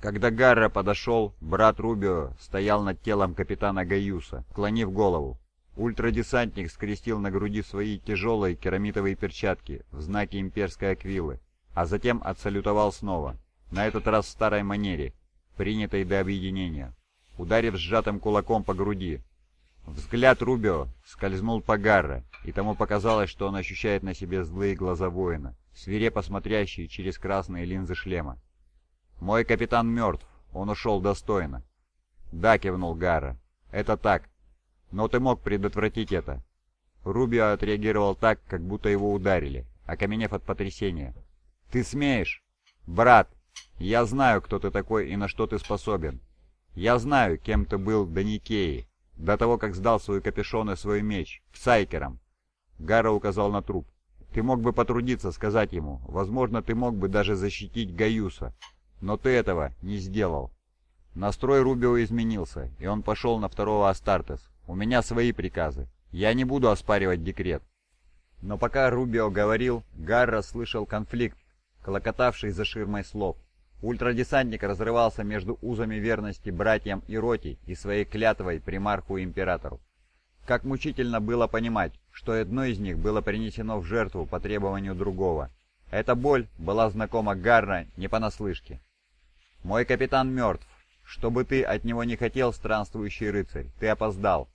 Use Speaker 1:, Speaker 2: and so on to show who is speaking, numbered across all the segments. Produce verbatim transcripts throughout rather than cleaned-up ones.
Speaker 1: Когда Гарра подошел, брат Рубио стоял над телом капитана Гaiusa, склонив голову. Ультрадесантник скрестил на груди свои тяжелые керамитовые перчатки в знаке имперской аквилы, а затем отсалютовал снова, на этот раз в старой манере, принятой до объединения, ударив сжатым кулаком по груди. Взгляд Рубио скользнул по Гарре, и тому показалось, что он ощущает на себе злые глаза воина, свирепо смотрящие через красные линзы шлема. «Мой капитан мертв, он ушел достойно». «Да», — кивнул Гарра, — «это так. Но ты мог предотвратить это». Рубио отреагировал так, как будто его ударили, окаменев от потрясения. «Ты смеешь? Брат, я знаю, кто ты такой и на что ты способен. Я знаю, кем ты был до Никеи, до того, как сдал свой капюшон и свой меч, Псайкером». Гарра указал на труп. «Ты мог бы потрудиться сказать ему, возможно, ты мог бы даже защитить Гaiusa, но ты этого не сделал». Настрой Рубио изменился, и он пошел на второго Астартес. «У меня свои приказы. Я не буду оспаривать декрет». Но пока Рубио говорил, Гарра слышал конфликт, клокотавший за ширмой слов. Ультрадесантник разрывался между узами верности братьям и роте и своей клятвой примарху-императору. Как мучительно было понимать, что одно из них было принесено в жертву по требованию другого. Эта боль была знакома Гарра не понаслышке. «Мой капитан мертв. Что бы ты от него не хотел, странствующий рыцарь, ты опоздал.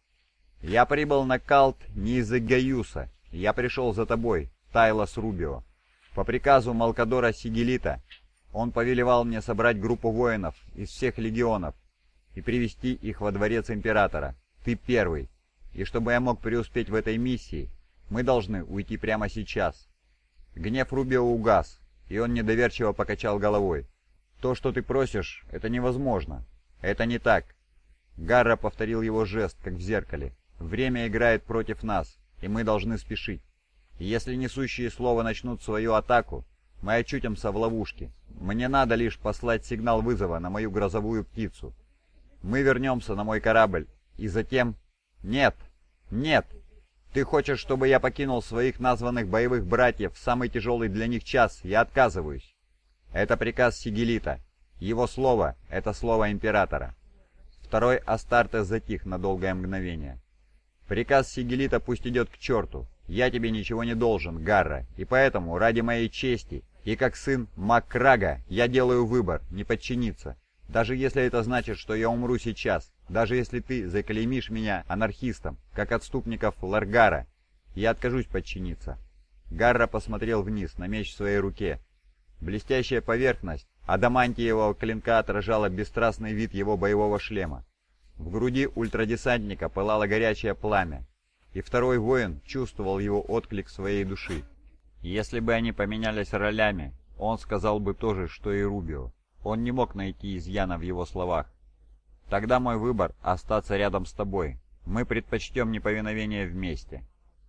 Speaker 1: Я прибыл на Калт не из-за Гaiusa. Я пришел за тобой, Тайлос Рубио. По приказу Малкадора Сигелита он повелевал мне собрать группу воинов из всех легионов и привести их во дворец императора. Ты первый. И чтобы я мог преуспеть в этой миссии, мы должны уйти прямо сейчас». Гнев Рубио угас, и он недоверчиво покачал головой. «То, что ты просишь, это невозможно. Это не так». Гарра повторил его жест, как в зеркале. «Время играет против нас, и мы должны спешить. И если несущие слова начнут свою атаку, мы очутимся в ловушке. Мне надо лишь послать сигнал вызова на мою грозовую птицу. Мы вернемся на мой корабль, и затем...» «Нет! Нет! Ты хочешь, чтобы я покинул своих названных боевых братьев в самый тяжелый для них час? Я отказываюсь. Это приказ Сигелита. Его слово — это слово императора». Второй Астартес затих на долгое мгновение. «Приказ Сигелита пусть идет к черту. Я тебе ничего не должен, Гарра, и поэтому, ради моей чести, и как сын Маккрага, я делаю выбор не подчиниться. Даже если это значит, что я умру сейчас, даже если ты заклеймишь меня анархистом, как отступников Ларгара, я откажусь подчиниться». Гарра посмотрел вниз на меч в своей руке. Блестящая поверхность адамантиевого клинка отражала бесстрастный вид его боевого шлема. В груди ультрадесантника пылало горячее пламя, и второй воин чувствовал его отклик своей души. Если бы они поменялись ролями, он сказал бы то же, что и Рубио. Он не мог найти изъяна в его словах. «Тогда мой выбор — остаться рядом с тобой. Мы предпочтем неповиновение вместе».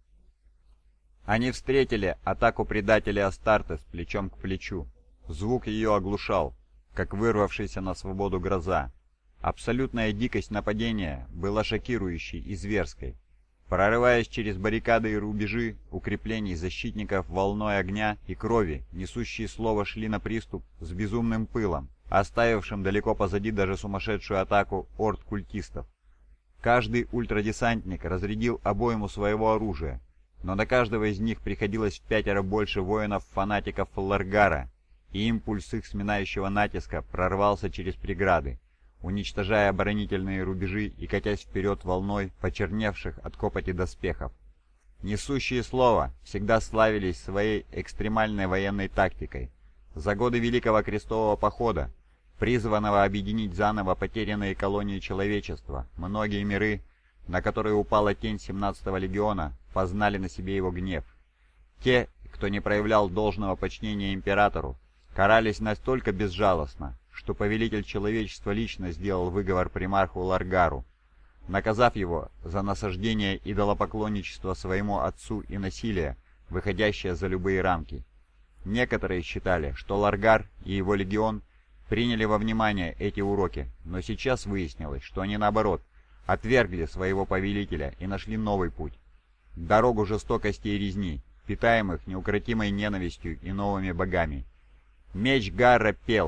Speaker 1: Они встретили атаку предателя Астартес плечом к плечу. Звук ее оглушал, как вырвавшаяся на свободу гроза. Абсолютная дикость нападения была шокирующей и зверской. Прорываясь через баррикады и рубежи укреплений защитников волной огня и крови, несущие слово шли на приступ с безумным пылом, оставившим далеко позади даже сумасшедшую атаку орд культистов. Каждый ультрадесантник разрядил обойму своего оружия, но на каждого из них приходилось в пятеро больше воинов-фанатиков Ларгара, и импульс их сминающего натиска прорвался через преграды, уничтожая оборонительные рубежи и катясь вперед волной почерневших от копоти доспехов. Несущие слово всегда славились своей экстремальной военной тактикой. За годы Великого Крестового Похода, призванного объединить заново потерянные колонии человечества, многие миры, на которые упала тень семнадцатого легиона, познали на себе его гнев. Те, кто не проявлял должного подчинения императору, карались настолько безжалостно, что повелитель человечества лично сделал выговор примарху Ларгару, наказав его за насаждение идолопоклонничества своему отцу и насилие, выходящее за любые рамки. Некоторые считали, что Ларгар и его легион приняли во внимание эти уроки, но сейчас выяснилось, что они наоборот отвергли своего повелителя и нашли новый путь. Дорогу жестокости и резни, питаемых неукротимой ненавистью и новыми богами. Меч Гарра пел,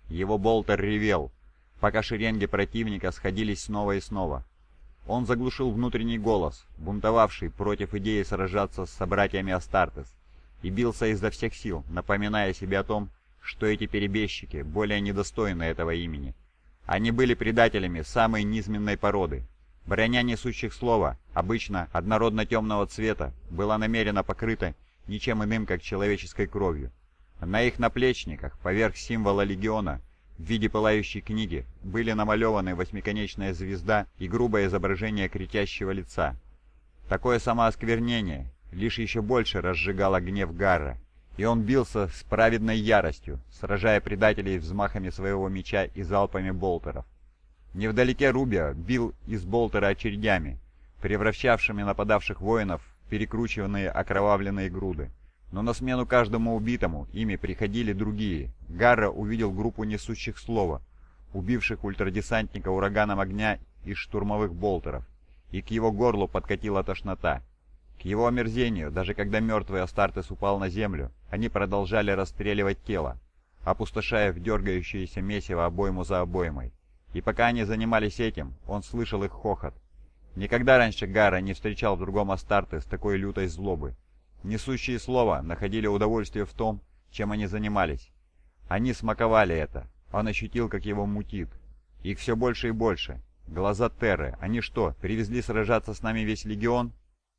Speaker 1: Его болтер ревел, пока шеренги противника сходились снова и снова. Он заглушил внутренний голос, бунтовавший против идеи сражаться с собратьями Астартес, и бился изо всех сил, напоминая себе о том, что эти перебежчики более недостойны этого имени. Они были предателями самой низменной породы. Броня несущих слова, обычно однородно-темного цвета, была намеренно покрыта ничем иным, как человеческой кровью. На их наплечниках, поверх символа легиона, в виде пылающей книги, были намалеваны восьмиконечная звезда и грубое изображение кричащего лица. Такое самоосквернение лишь еще больше разжигало гнев Гарра, и он бился с праведной яростью, сражая предателей взмахами своего меча и залпами болтеров. Невдалеке Рубио бил из болтера очередями, превращавшими нападавших воинов в перекручиванные окровавленные груды. Но на смену каждому убитому ими приходили другие. Гарра увидел группу несущих слова, убивших ультрадесантника ураганом огня из штурмовых болтеров, и к его горлу подкатила тошнота. К его омерзению, даже когда мертвый Астартес упал на землю, они продолжали расстреливать тело, опустошая в дергающееся месиво обойму за обоймой. И пока они занимались этим, он слышал их хохот. Никогда раньше Гарра не встречал в другом Астартес такой лютой злобы. Несущие слова находили удовольствие в том, чем они занимались. Они смаковали это. Он ощутил, как его мутит. Их все больше и больше. Глаза Терры. Они что, привезли сражаться с нами весь легион?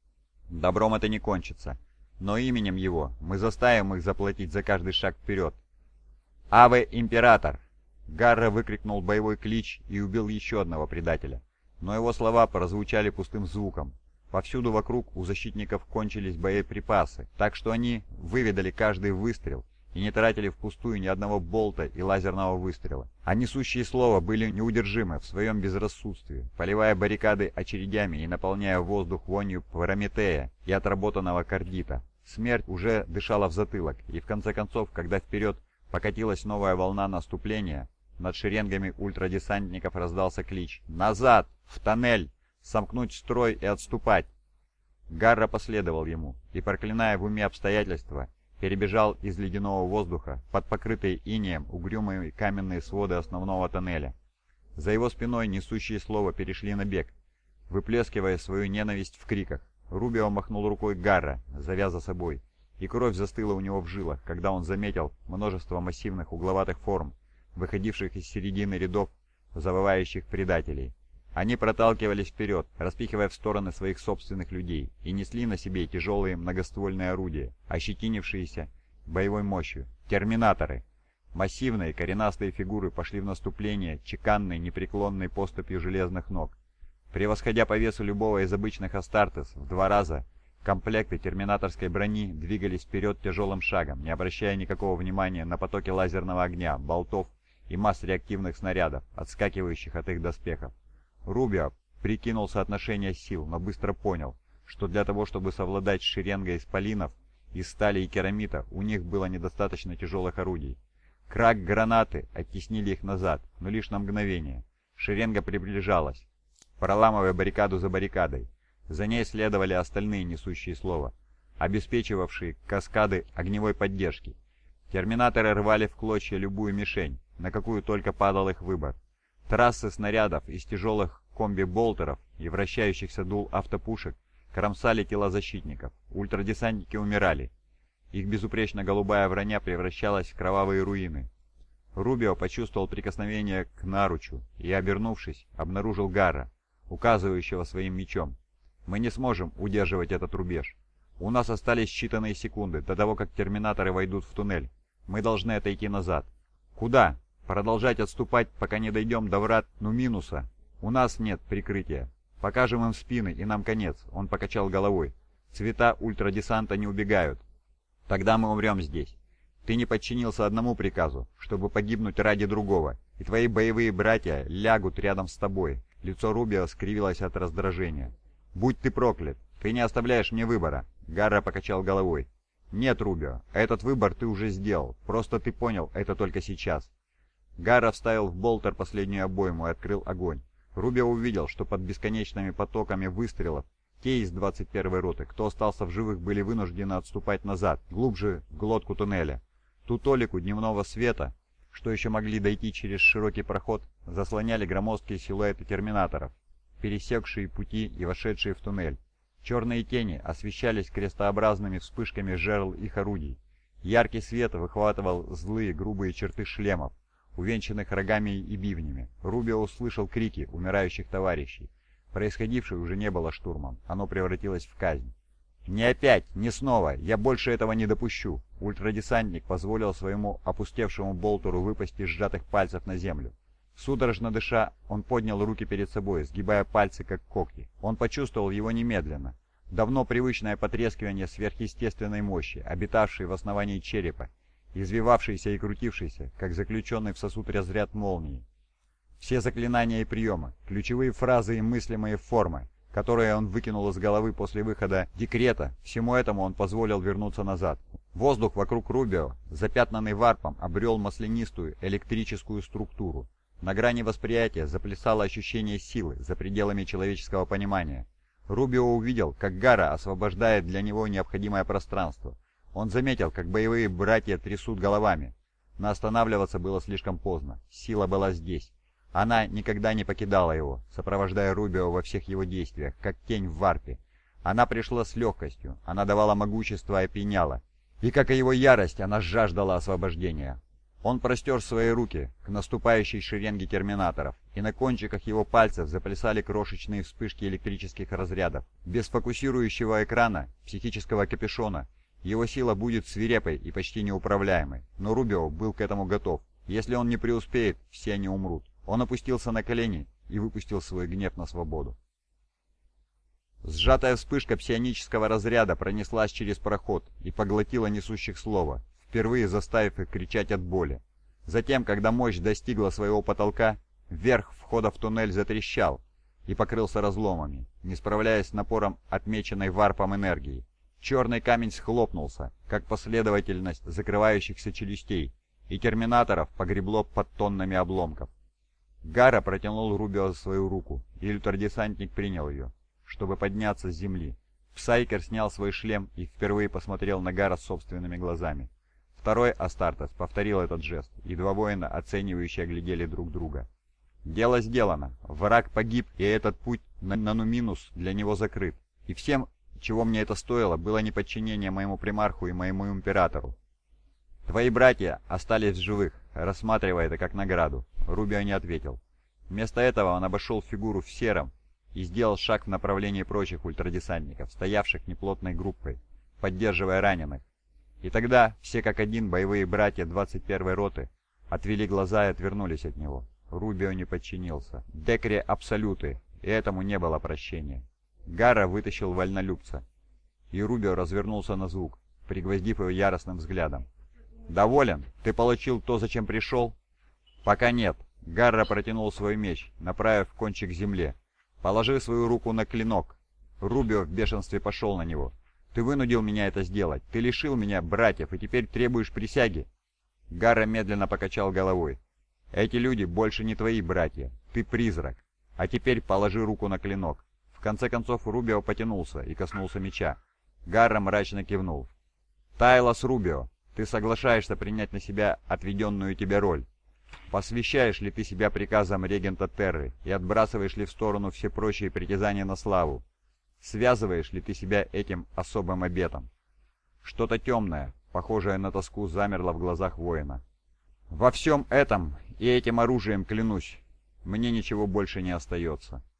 Speaker 1: Добром это не кончится. Но именем его мы заставим их заплатить за каждый шаг вперед. «Аве, Император!» Гарра выкрикнул боевой клич и убил еще одного предателя. Но его слова прозвучали пустым звуком. Повсюду вокруг у защитников кончились боеприпасы, так что они выведали каждый выстрел и не тратили впустую ни одного болта и лазерного выстрела. А несущие слова были неудержимы в своем безрассудстве, поливая баррикады очередями и наполняя воздух вонью Прометея и отработанного кардита. Смерть уже дышала в затылок, и в конце концов, когда вперед покатилась новая волна наступления, над шеренгами ультрадесантников раздался клич «Назад! В тоннель! Сомкнуть строй и отступать!» Гарра последовал ему и, проклиная в уме обстоятельства, перебежал из ледяного воздуха под покрытые инеем угрюмые каменные своды основного тоннеля. За его спиной несущие слова перешли на бег, выплескивая свою ненависть в криках. Рубио махнул рукой Гарра, зовя за собой, и кровь застыла у него в жилах, когда он заметил множество массивных угловатых форм, выходивших из середины рядов завывающих предателей. Они проталкивались вперед, распихивая в стороны своих собственных людей, и несли на себе тяжелые многоствольные орудия, ощетинившиеся боевой мощью. Терминаторы! Массивные коренастые фигуры пошли в наступление чеканной непреклонной поступью железных ног. Превосходя по весу любого из обычных Астартес в два раза, комплекты терминаторской брони двигались вперед тяжелым шагом, не обращая никакого внимания на потоки лазерного огня, болтов и масс реактивных снарядов, отскакивающих от их доспехов. Рубио прикинул соотношение сил, но быстро понял, что для того, чтобы совладать с шеренгой исполинов из стали и керамита, у них было недостаточно тяжелых орудий. Крак гранаты оттеснили их назад, но лишь на мгновение. Шеренга приближалась, проламывая баррикаду за баррикадой. За ней следовали остальные несущие слова, обеспечивавшие каскады огневой поддержки. Терминаторы рвали в клочья любую мишень, на какую только падал их выбор. Трассы снарядов из тяжелых комби-болтеров и вращающихся дул автопушек кромсали тела защитников. Ультрадесантники умирали. Их безупречно голубая броня превращалась в кровавые руины. Рубио почувствовал прикосновение к наручу и, обернувшись, обнаружил Гарра, указывающего своим мечом. «Мы не сможем удерживать этот рубеж. У нас остались считанные секунды до того, как терминаторы войдут в туннель. Мы должны отойти назад». «Куда? Продолжать отступать, пока не дойдем до врат Нуминуса? У нас нет прикрытия. Покажем им спины, и нам конец», — он покачал головой. «Цвета ультрадесанта не убегают. Тогда мы умрем здесь. Ты не подчинился одному приказу, чтобы погибнуть ради другого, и твои боевые братья лягут рядом с тобой». Лицо Рубио скривилось от раздражения. «Будь ты проклят! Ты не оставляешь мне выбора!» Гарра покачал головой. «Нет, Рубио, этот выбор ты уже сделал, просто ты понял это только сейчас». Гарра вставил в болтер последнюю обойму и открыл огонь. Рубио увидел, что под бесконечными потоками выстрелов те из двадцать первой роты, кто остался в живых, были вынуждены отступать назад, глубже в глотку туннеля. Ту толику дневного света, что еще могли дойти через широкий проход, заслоняли громоздкие силуэты терминаторов, пересекшие пути и вошедшие в туннель. Черные тени освещались крестообразными вспышками жерл их орудий. Яркий свет выхватывал злые грубые черты шлемов, увенчанных рогами и бивнями. Рубио услышал крики умирающих товарищей. Происходившее уже не было штурмом, оно превратилось в казнь. «Не опять! Не снова! Я больше этого не допущу!» Ультрадесантник позволил своему опустевшему болтеру выпасть из сжатых пальцев на землю. Судорожно дыша, он поднял руки перед собой, сгибая пальцы, как когти. Он почувствовал его немедленно. Давно привычное потрескивание сверхъестественной мощи, обитавшей в основании черепа, извивавшийся и крутившийся, как заключенный в сосуд разряд молнии. Все заклинания и приемы, ключевые фразы и мыслимые формы, которые он выкинул из головы после выхода декрета, всему этому он позволил вернуться назад. Воздух вокруг Рубио, запятнанный варпом, обрел маслянистую электрическую структуру. На грани восприятия заплясало ощущение силы за пределами человеческого понимания. Рубио увидел, как Гара освобождает для него необходимое пространство. Он заметил, как боевые братья трясут головами. Но останавливаться было слишком поздно. Сила была здесь. Она никогда не покидала его, сопровождая Рубио во всех его действиях, как тень в варпе. Она пришла с легкостью, она давала могущество и опьяняла. И, как и его ярость, она жаждала освобождения. Он простер свои руки к наступающей шеренге терминаторов, и на кончиках его пальцев заплясали крошечные вспышки электрических разрядов. Без фокусирующего экрана, психического капюшона, его сила будет свирепой и почти неуправляемой. Но Рубио был к этому готов. Если он не преуспеет, все они умрут. Он опустился на колени и выпустил свой гнев на свободу. Сжатая вспышка псионического разряда пронеслась через проход и поглотила несущих слова, впервые заставив их кричать от боли. Затем, когда мощь достигла своего потолка, верх входа в туннель затрещал и покрылся разломами, не справляясь с напором отмеченной варпом энергии. Черный камень схлопнулся, как последовательность закрывающихся челюстей, и терминаторов погребло под тоннами обломков. Гара протянул Рубио свою руку, и ультрадесантник принял ее, чтобы подняться с земли. Псайкер снял свой шлем и впервые посмотрел на Гара собственными глазами. Второй Астартес повторил этот жест, и два воина, оценивающие, оглядели друг друга. «Дело сделано. Враг погиб, и этот путь на Нануминус для него закрыт. И всем, чего мне это стоило, было неподчинение моему примарху и моему императору. Твои братья остались в живых, рассматривая это как награду». Рубио не ответил. Вместо этого он обошел фигуру в сером и сделал шаг в направлении прочих ультрадесантников, стоявших неплотной группой, поддерживая раненых. И тогда все как один боевые братья двадцать первой роты отвели глаза и отвернулись от него. Рубио не подчинился. Декре абсолюты, и этому не было прощения. Гара вытащил вольнолюбца, и Рубио развернулся на звук, пригвоздив его яростным взглядом. «Доволен? Ты получил то, зачем пришел?» «Пока нет». Гарра протянул свой меч, направив кончик к земле. «Положи свою руку на клинок». Рубио в бешенстве пошел на него. «Ты вынудил меня это сделать. Ты лишил меня братьев, и теперь требуешь присяги». Гарра медленно покачал головой. «Эти люди больше не твои братья. Ты призрак. А теперь положи руку на клинок». В конце концов Рубио потянулся и коснулся меча. Гарра мрачно кивнул. «Тайлос Рубио, ты соглашаешься принять на себя отведенную тебе роль? Посвящаешь ли ты себя приказам регента Терры и отбрасываешь ли в сторону все прочие притязания на славу? Связываешь ли ты себя этим особым обетом?» Что-то темное, похожее на тоску, замерло в глазах воина. «Во всем этом и этим оружием клянусь, мне ничего больше не остается».